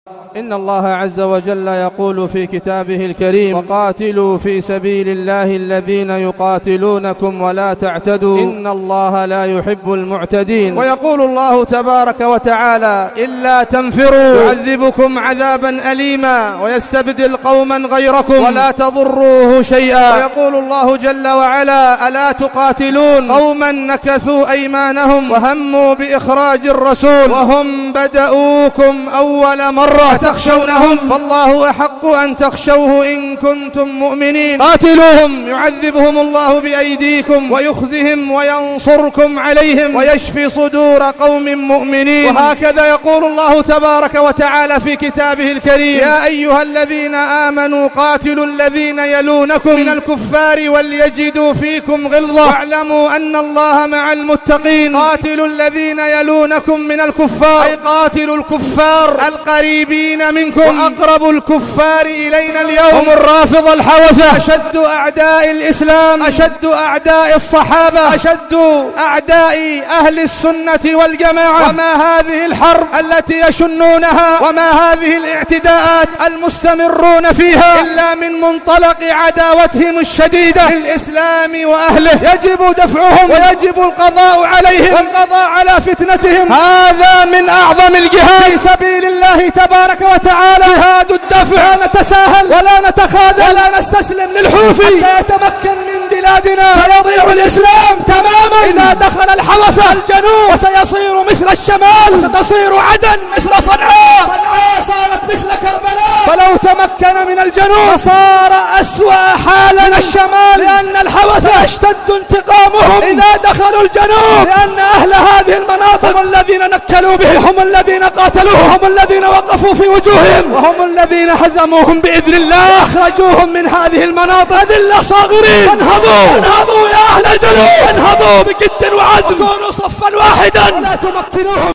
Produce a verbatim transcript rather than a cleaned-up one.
إن الله عز وجل يقول في كتابه الكريم: وقاتلوا في سبيل الله الذين يقاتلونكم ولا تعتدوا إن الله لا يحب المعتدين. ويقول الله تبارك وتعالى: إلا تنفروا يعذبكم عذابا أليما ويستبدل قوما غيركم ولا تضروه شيئا. ويقول الله جل وعلا: ألا تقاتلون قوما نكثوا أيمانهم وهموا بإخراج الرسول وهم بدؤوكم أول مرة تخشونهم فالله أحق أن تخشوه إن كنتم مؤمنين. قاتلوهم يعذبهم الله بأيديكم ويخزهم وينصركم عليهم ويشفي صدور قوم مؤمنين. وهكذا يقول الله تبارك وتعالى في كتابه الكريم: يا أيها الذين آمنوا قاتلوا الذين يلونكم من الكفار وليجدوا فيكم غلظة واعلموا أن الله مع المتقين. قاتلوا الذين يلونكم من الكفار أي قاتلوا الكفار القريبين منكم. وأقرب الكفار إلينا اليوم هم الرافضة الحوثة، أشد أعداء الإسلام، أشد أعداء الصحابة، أشد أعداء أهل السنة والجماعة. وما هذه الحرب التي يشنونها وما هذه الاعتداءات المستمرون فيها إلا من منطلق عداوتهم الشديدة للإسلام وأهله. يجب دفعهم ويجب القضاء عليهم والقضاء على فتنتهم. هذا من أعظم الجهاد في سبيل الله تبارك وتعالى، جهاد الدفع. لا نتساهل ولا نتخاذل ولا نستسلم للحوثي حتى يتمكن من بلادنا. سيضيع الإسلام تماما إذا دخل الحوثة الجنوب، وسيصير مثل الشمال، وستصير عدن مثل صنعاء. صنعاء صارت مثل كربلاء. فلو تمكن من الجنوب صار أسوأ حالا من الشمال، لأن الحوثة اشتد انتقامهم إذا دخلوا الجنوب، لأن أهل هذه المناطق هم الذين نكلوا بهم، هم الذين قاتلوهم، هم الذين وقفوا في وجوههم، وهم الذين هزموهم بإذن الله، أخرجوهم من هذه المناطق أذلة صاغرين. انهضوا انهضوا يا أهل الجنوب، انهضوا بجد وعزم، كونوا صفا واحدا ولا تمكنوهم